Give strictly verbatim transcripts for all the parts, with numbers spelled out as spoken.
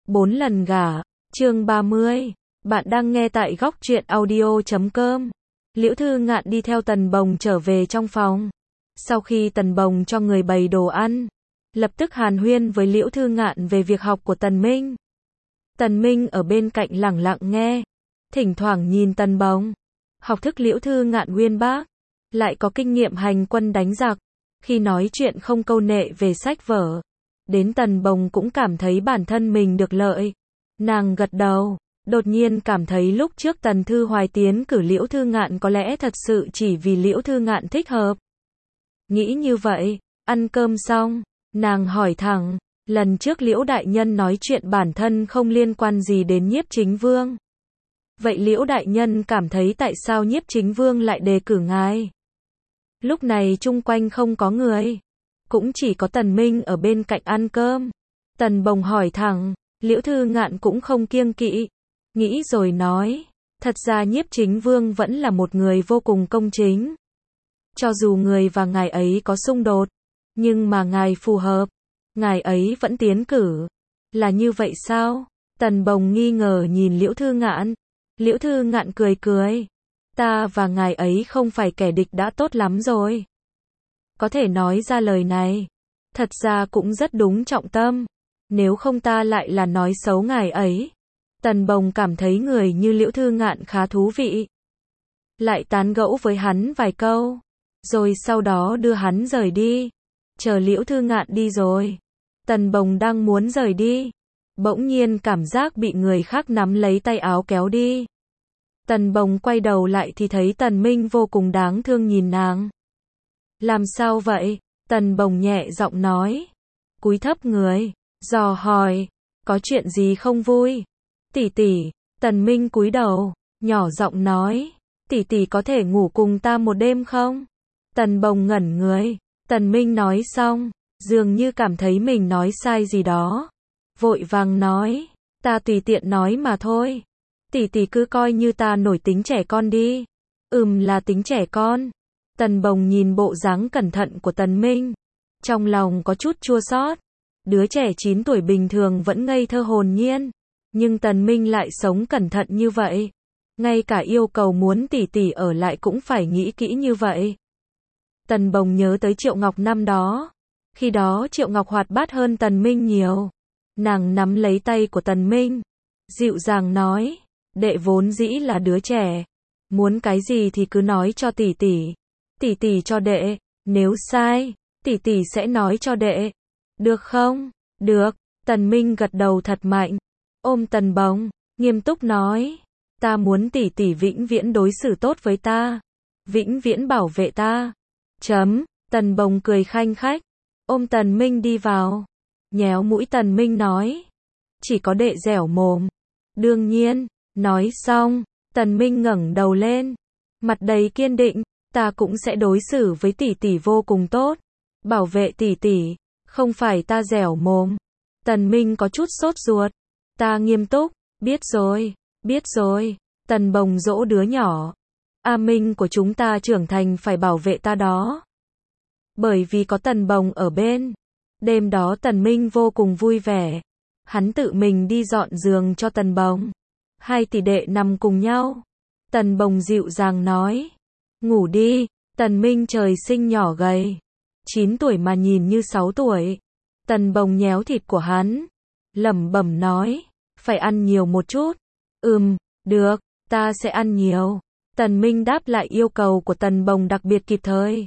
Bốn lần gả, chương ba mươi. Bạn đang nghe tại góc truyện audio chấm com. Liễu Thư Ngạn đi theo Tần Bồng trở về trong phòng. Sau khi Tần Bồng cho người bày đồ ăn, lập tức hàn huyên với Liễu Thư Ngạn về việc học của Tần Minh. Tần Minh ở bên cạnh lẳng lặng nghe, thỉnh thoảng nhìn Tần Bồng. Học thức Liễu Thư Ngạn uyên bác, lại có kinh nghiệm hành quân đánh giặc, khi nói chuyện không câu nệ về sách vở. Đến Tần Bồng cũng cảm thấy bản thân mình được lợi. Nàng gật đầu, đột nhiên cảm thấy lúc trước Tần Thư Hoài tiến cử Liễu Thư Ngạn có lẽ thật sự chỉ vì Liễu Thư Ngạn thích hợp. Nghĩ như vậy, ăn cơm xong, nàng hỏi thẳng, lần trước Liễu Đại Nhân nói chuyện bản thân không liên quan gì đến Nhiếp Chính Vương. Vậy Liễu Đại Nhân cảm thấy tại sao Nhiếp Chính Vương lại đề cử ngài? Lúc này chung quanh không có người, cũng chỉ có Tần Minh ở bên cạnh ăn cơm. Tần Bồng hỏi thẳng, Liễu Thư Ngạn cũng không kiêng kỵ, nghĩ rồi nói, thật ra Nhiếp Chính Vương vẫn là một người vô cùng công chính. Cho dù người và ngài ấy có xung đột, nhưng mà ngài phù hợp, ngài ấy vẫn tiến cử. Là như vậy sao? Tần Bồng nghi ngờ nhìn Liễu Thư Ngạn. Liễu Thư Ngạn cười cười, ta và ngài ấy không phải kẻ địch đã tốt lắm rồi. Có thể nói ra lời này, thật ra cũng rất đúng trọng tâm, nếu không ta lại là nói xấu ngài ấy. Tần Bồng cảm thấy người như Liễu Thư Ngạn khá thú vị. Lại tán gẫu với hắn vài câu, rồi sau đó đưa hắn rời đi. Chờ Liễu Thư Ngạn đi rồi, Tần Bồng đang muốn rời đi, bỗng nhiên cảm giác bị người khác nắm lấy tay áo kéo đi. Tần Bồng quay đầu lại thì thấy Tần Minh vô cùng đáng thương nhìn nàng. Làm sao vậy? Tần Bồng nhẹ giọng nói. Cúi thấp người, dò hỏi, có chuyện gì không vui? Tỷ tỷ. Tần Minh cúi đầu, nhỏ giọng nói, tỷ tỷ có thể ngủ cùng ta một đêm không? Tần Bồng ngẩn người. Tần Minh nói xong, dường như cảm thấy mình nói sai gì đó, vội vàng nói, ta tùy tiện nói mà thôi. Tỷ tỷ cứ coi như ta nổi tính trẻ con đi. Ừm, là tính trẻ con. Tần Bồng nhìn bộ dáng cẩn thận của Tần Minh, trong lòng có chút chua xót. Đứa trẻ chín tuổi bình thường vẫn ngây thơ hồn nhiên, nhưng Tần Minh lại sống cẩn thận như vậy. Ngay cả yêu cầu muốn tỷ tỷ ở lại cũng phải nghĩ kỹ như vậy. Tần Bồng nhớ tới Triệu Ngọc năm đó. Khi đó Triệu Ngọc hoạt bát hơn Tần Minh nhiều. Nàng nắm lấy tay của Tần Minh, dịu dàng nói, đệ vốn dĩ là đứa trẻ, muốn cái gì thì cứ nói cho tỷ tỷ. Tỷ tỷ cho đệ, nếu sai, tỷ tỷ sẽ nói cho đệ. Được không? Được. Tần Minh gật đầu thật mạnh, ôm Tần Bồng, nghiêm túc nói, ta muốn tỷ tỷ vĩnh viễn đối xử tốt với ta, vĩnh viễn bảo vệ ta. Chấm. Tần Bồng cười khanh khách, ôm Tần Minh đi vào, nhéo mũi Tần Minh nói, chỉ có đệ dẻo mồm. Đương nhiên. Nói xong, Tần Minh ngẩng đầu lên, mặt đầy kiên định, ta cũng sẽ đối xử với tỷ tỷ vô cùng tốt, bảo vệ tỷ tỷ, không phải ta dẻo mồm. Tần Minh có chút sốt ruột, ta nghiêm túc, biết rồi, biết rồi. Tần Bồng dỗ đứa nhỏ, A Minh của chúng ta trưởng thành phải bảo vệ ta đó. Bởi vì có Tần Bồng ở bên, đêm đó Tần Minh vô cùng vui vẻ, hắn tự mình đi dọn giường cho Tần Bồng. Hai tỷ đệ nằm cùng nhau. Tần Bồng dịu dàng nói, ngủ đi. Tần Minh trời sinh nhỏ gầy, chín tuổi mà nhìn như sáu tuổi. Tần Bồng nhéo thịt của hắn, lẩm bẩm nói, phải ăn nhiều một chút. Ừm, được, ta sẽ ăn nhiều. Tần Minh đáp lại yêu cầu của Tần Bồng đặc biệt kịp thời.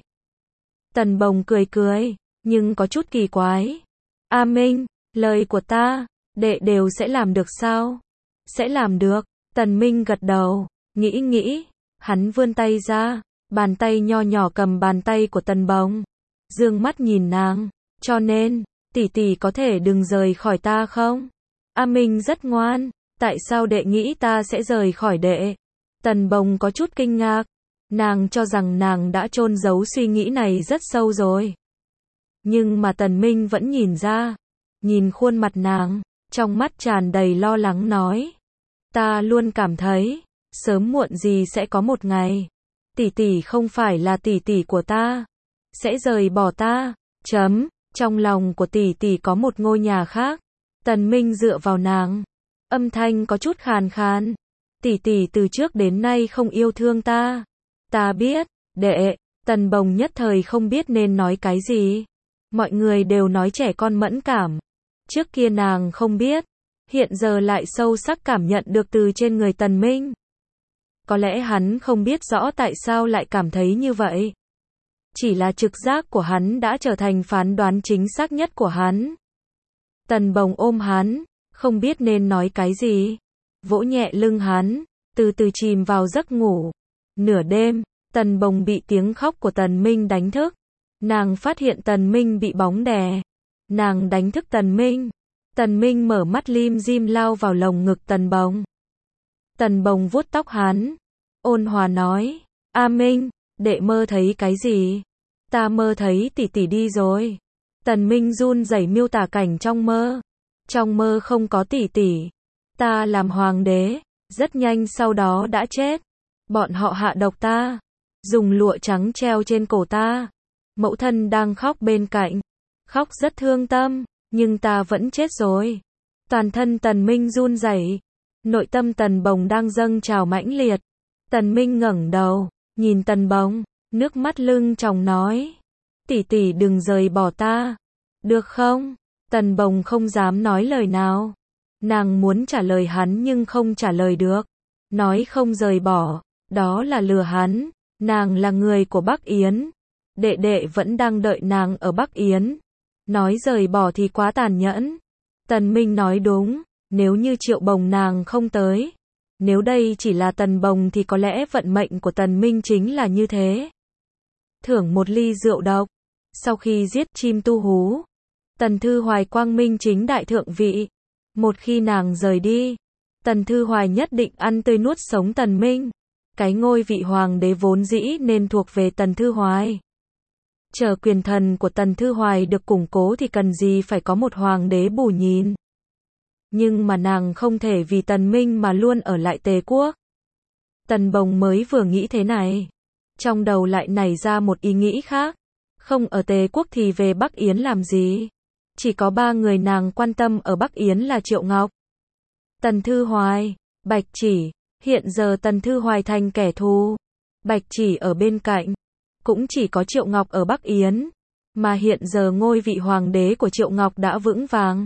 Tần Bồng cười cười, nhưng có chút kỳ quái. A Minh, lời của ta, đệ đều sẽ làm được sao? Sẽ làm được. Tần Minh gật đầu, nghĩ nghĩ, hắn vươn tay ra, bàn tay nho nhỏ cầm bàn tay của Tần Bồng, dương mắt nhìn nàng, cho nên, tỷ tỷ có thể đừng rời khỏi ta không? A Minh rất ngoan, tại sao đệ nghĩ ta sẽ rời khỏi đệ? Tần Bồng có chút kinh ngạc, nàng cho rằng nàng đã chôn giấu suy nghĩ này rất sâu rồi. Nhưng mà Tần Minh vẫn nhìn ra, nhìn khuôn mặt nàng, trong mắt tràn đầy lo lắng nói, ta luôn cảm thấy, sớm muộn gì sẽ có một ngày, tỷ tỷ không phải là tỷ tỷ của ta, sẽ rời bỏ ta. Chấm. Trong lòng của tỷ tỷ có một ngôi nhà khác, Tần Minh dựa vào nàng, âm thanh có chút khàn khàn. Tỷ tỷ từ trước đến nay không yêu thương ta. Ta biết, đệ. Tần Bồng nhất thời không biết nên nói cái gì. Mọi người đều nói trẻ con mẫn cảm. Trước kia nàng không biết, hiện giờ lại sâu sắc cảm nhận được từ trên người Tần Minh. Có lẽ hắn không biết rõ tại sao lại cảm thấy như vậy. Chỉ là trực giác của hắn đã trở thành phán đoán chính xác nhất của hắn. Tần Bồng ôm hắn, không biết nên nói cái gì. Vỗ nhẹ lưng hắn, từ từ chìm vào giấc ngủ. Nửa đêm, Tần Bồng bị tiếng khóc của Tần Minh đánh thức. Nàng phát hiện Tần Minh bị bóng đè. Nàng đánh thức Tần Minh. Tần Minh mở mắt lim dim lao vào lồng ngực Tần Bồng. Tần Bồng vuốt tóc hắn, ôn hòa nói, A Minh, đệ mơ thấy cái gì? Ta mơ thấy tỷ tỷ đi rồi. Tần Minh run rẩy miêu tả cảnh trong mơ. Trong mơ không có tỷ tỷ. Ta làm hoàng đế, rất nhanh sau đó đã chết. Bọn họ hạ độc ta, dùng lụa trắng treo trên cổ ta. Mẫu thân đang khóc bên cạnh, khóc rất thương tâm, nhưng ta vẫn chết rồi. Toàn thân Tần Minh run rẩy, nội tâm Tần Bồng đang dâng trào mãnh liệt. Tần Minh ngẩng đầu, nhìn Tần Bồng, nước mắt lưng tròng nói, tỷ tỷ đừng rời bỏ ta, được không? Tần Bồng không dám nói lời nào. Nàng muốn trả lời hắn nhưng không trả lời được. Nói không rời bỏ, đó là lừa hắn. Nàng là người của Bắc Yến. Đệ đệ vẫn đang đợi nàng ở Bắc Yến. Nói rời bỏ thì quá tàn nhẫn. Tần Minh nói đúng, nếu như Triệu Bồng nàng không tới. Nếu đây chỉ là Tần Bồng thì có lẽ vận mệnh của Tần Minh chính là như thế. Thưởng một ly rượu độc. Sau khi giết chim tu hú, Tần Thư Hoài quang minh chính đại thượng vị. Một khi nàng rời đi, Tần Thư Hoài nhất định ăn tươi nuốt sống Tần Minh. Cái ngôi vị hoàng đế vốn dĩ nên thuộc về Tần Thư Hoài. Chờ quyền thần của Tần Thư Hoài được củng cố thì cần gì phải có một hoàng đế bù nhìn. Nhưng mà nàng không thể vì Tần Minh mà luôn ở lại Tề quốc. Tần Bồng mới vừa nghĩ thế này, trong đầu lại nảy ra một ý nghĩ khác. Không ở Tề quốc thì về Bắc Yến làm gì? Chỉ có ba người nàng quan tâm ở Bắc Yến là Triệu Ngọc, Tần Thư Hoài, Bạch Chỉ. Hiện giờ Tần Thư Hoài thành kẻ thù, Bạch Chỉ ở bên cạnh. Cũng chỉ có Triệu Ngọc ở Bắc Yến. Mà hiện giờ ngôi vị hoàng đế của Triệu Ngọc đã vững vàng.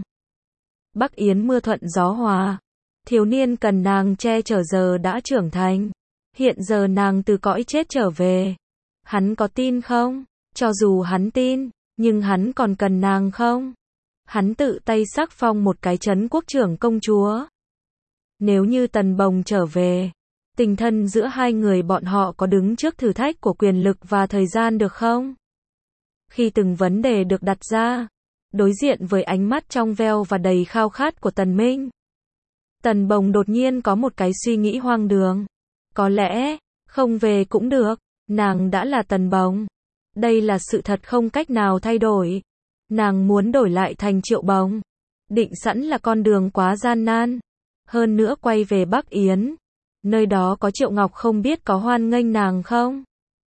Bắc Yến mưa thuận gió hòa. Thiếu niên cần nàng che chở giờ đã trưởng thành. Hiện giờ nàng từ cõi chết trở về. Hắn có tin không? Cho dù hắn tin, nhưng hắn còn cần nàng không? Hắn tự tay sắc phong một cái trấn quốc trưởng công chúa. Nếu như Tần Bồng trở về, tình thân giữa hai người bọn họ có đứng trước thử thách của quyền lực và thời gian được không? Khi từng vấn đề được đặt ra, đối diện với ánh mắt trong veo và đầy khao khát của Tần Minh, Tần Bồng đột nhiên có một cái suy nghĩ hoang đường. Có lẽ, không về cũng được, nàng đã là Tần Bồng. Đây là sự thật không cách nào thay đổi. Nàng muốn đổi lại thành Triệu Bồng. Định sẵn là con đường quá gian nan. Hơn nữa quay về Bắc Yến. Nơi đó có Triệu Ngọc không biết có hoan nghênh nàng không?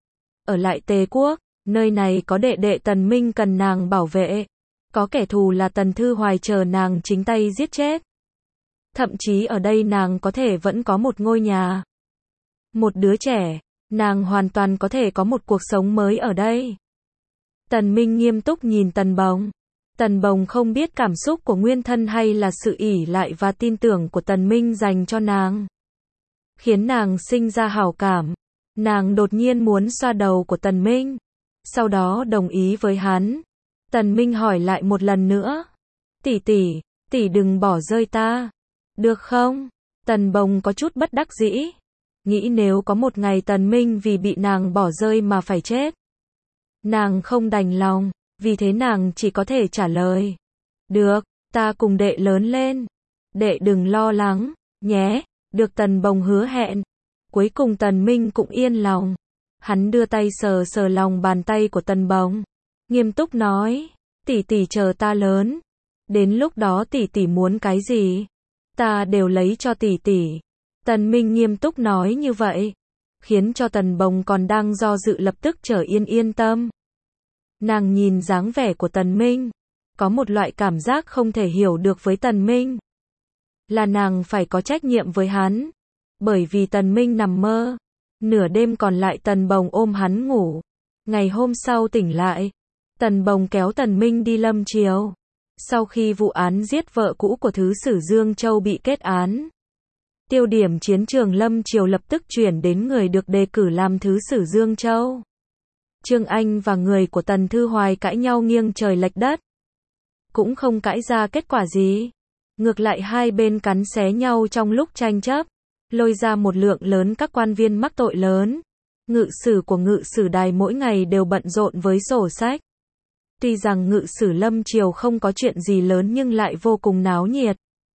Ở lại Tề quốc, nơi này có đệ đệ Tần Minh cần nàng bảo vệ. Có kẻ thù là Tần Thư Hoài chờ nàng chính tay giết chết. Thậm chí ở đây nàng có thể vẫn có một ngôi nhà. Một đứa trẻ, nàng hoàn toàn có thể có một cuộc sống mới ở đây. Tần Minh nghiêm túc nhìn Tần Bồng. Tần Bồng không biết cảm xúc của nguyên thân hay là sự ỷ lại và tin tưởng của Tần Minh dành cho nàng, khiến nàng sinh ra hảo cảm. Nàng đột nhiên muốn xoa đầu của Tần Minh, sau đó đồng ý với hắn. Tần Minh hỏi lại một lần nữa, tỷ tỷ, tỷ đừng bỏ rơi ta, được không? Tần Bồng có chút bất đắc dĩ, nghĩ nếu có một ngày Tần Minh vì bị nàng bỏ rơi mà phải chết, nàng không đành lòng, vì thế nàng chỉ có thể trả lời, được, ta cùng đệ lớn lên, đệ đừng lo lắng, nhé. Được Tần Bồng hứa hẹn. Cuối cùng Tần Minh cũng yên lòng. Hắn đưa tay sờ sờ lòng bàn tay của Tần Bồng, nghiêm túc nói, tỷ tỷ chờ ta lớn. Đến lúc đó tỷ tỷ muốn cái gì, ta đều lấy cho tỷ tỷ. Tần Minh nghiêm túc nói như vậy, khiến cho Tần Bồng còn đang do dự lập tức trở yên yên tâm. Nàng nhìn dáng vẻ của Tần Minh, có một loại cảm giác không thể hiểu được với Tần Minh. Là nàng phải có trách nhiệm với hắn. Bởi vì Tần Minh nằm mơ. Nửa đêm còn lại Tần Bồng ôm hắn ngủ. Ngày hôm sau tỉnh lại. Tần Bồng kéo Tần Minh đi Lâm Triều. Sau khi vụ án giết vợ cũ của Thứ sử Dương Châu bị kết án, tiêu điểm chiến trường Lâm Triều lập tức chuyển đến người được đề cử làm Thứ sử Dương Châu. Trương Anh và người của Tần Thư Hoài cãi nhau nghiêng trời lệch đất. Cũng không cãi ra kết quả gì. Ngược lại hai bên cắn xé nhau trong lúc tranh chấp, lôi ra một lượng lớn các quan viên mắc tội lớn. Ngự sử của ngự sử đài mỗi ngày đều bận rộn với sổ sách. Tuy rằng ngự sử Lâm Triều không có chuyện gì lớn nhưng lại vô cùng náo nhiệt.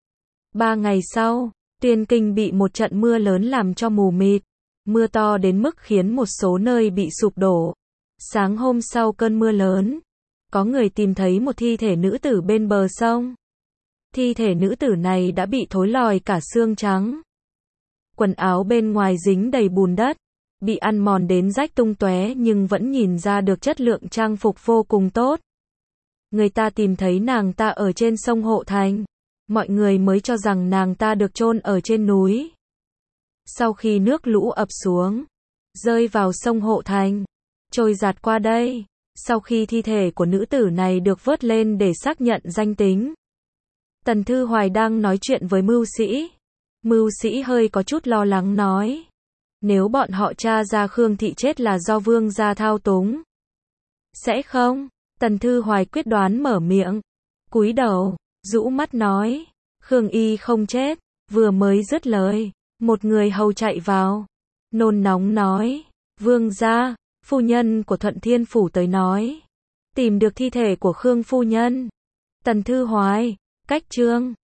Ba ngày sau, Tiên Kinh bị một trận mưa lớn làm cho mù mịt. Mưa to đến mức khiến một số nơi bị sụp đổ. Sáng hôm sau cơn mưa lớn, có người tìm thấy một thi thể nữ tử bên bờ sông. Thi thể nữ tử này đã bị thối lòi cả xương trắng. Quần áo bên ngoài dính đầy bùn đất, bị ăn mòn đến rách tung tóe nhưng vẫn nhìn ra được chất lượng trang phục vô cùng tốt. Người ta tìm thấy nàng ta ở trên sông Hộ Thành. Mọi người mới cho rằng nàng ta được chôn ở trên núi. Sau khi nước lũ ập xuống, rơi vào sông Hộ Thành, trôi dạt qua đây. Sau khi thi thể của nữ tử này được vớt lên để xác nhận danh tính, Tần Thư Hoài đang nói chuyện với mưu sĩ. Mưu sĩ hơi có chút lo lắng nói. Nếu bọn họ tra ra Khương Thị chết là do vương gia thao túng. Sẽ không? Tần Thư Hoài quyết đoán mở miệng. Cúi đầu, rũ mắt nói. Khương Y không chết. Vừa mới dứt lời, một người hầu chạy vào. Nôn nóng nói. Vương gia, phu nhân của Thuận Thiên Phủ tới nói. Tìm được thi thể của Khương phu nhân. Tần Thư Hoài, cách chương.